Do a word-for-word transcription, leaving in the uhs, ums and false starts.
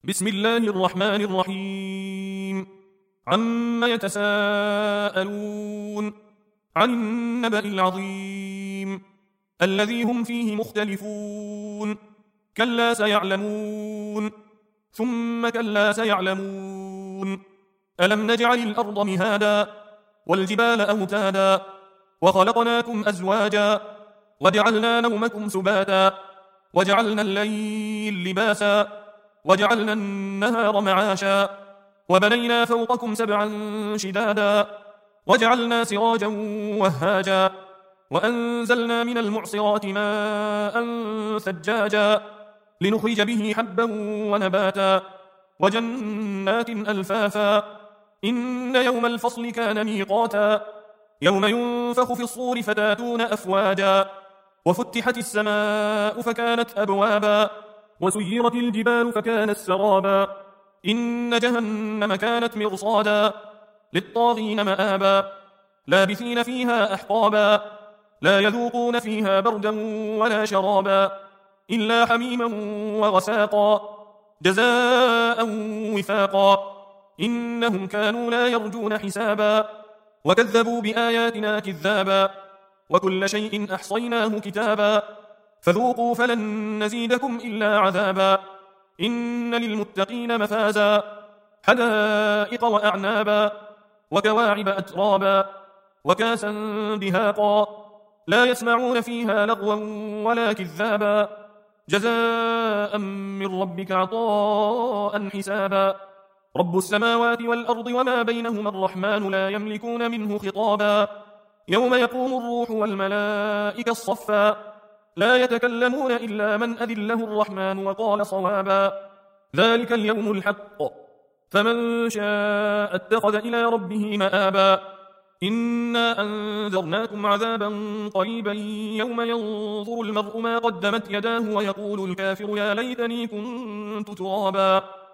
بسم الله الرحمن الرحيم. عما يتساءلون عن النبأ العظيم الذي هم فيه مختلفون. كلا سيعلمون ثم كلا سيعلمون. ألم نجعل الأرض مهادا والجبال أوتادا وخلقناكم أزواجا وجعلنا نومكم سباتا وجعلنا الليل لباسا وجعلنا النهار معاشا وبنينا فوقكم سبعا شدادا وجعلنا سراجا وهاجا وأنزلنا من المعصرات ماء ثجاجا لنخرج به حبا ونباتا وجنات ألفافا. إن يوم الفصل كان ميقاتا يوم ينفخ في الصور فتاتون أفواجا وفتحت السماء فكانت أبوابا وسيرت الجبال فكانت سرابا. إن جهنم كانت مرصادا للطاغين مآبا لابثين فيها أحقابا لا يذوقون فيها بردا ولا شرابا إلا حميما وغساقا جزاء وفاقا. إنهم كانوا لا يرجون حسابا وكذبوا بآياتنا كذابا وكل شيء أحصيناه كتابا فذوقوا فلن نزيدكم إلا عذابا. إن للمتقين مفازا حدائق وأعنابا وكواعب أترابا وكاسا دهاقا لا يسمعون فيها لغوا ولا كذابا جزاء من ربك عطاء حسابا. رب السماوات والأرض وما بينهما الرحمن لا يملكون منه خطابا. يوم يقوم الروح والملائكة صفا لا يتكلمون إلا من أذن له الرحمن وقال صوابا. ذلك اليوم الحق فمن شاء اتخذ إلى ربه مآبا. إنا أنذرناكم عذابا قريبا يوم ينظر المرء ما قدمت يداه ويقول الكافر يا ليتني كنت ترابا.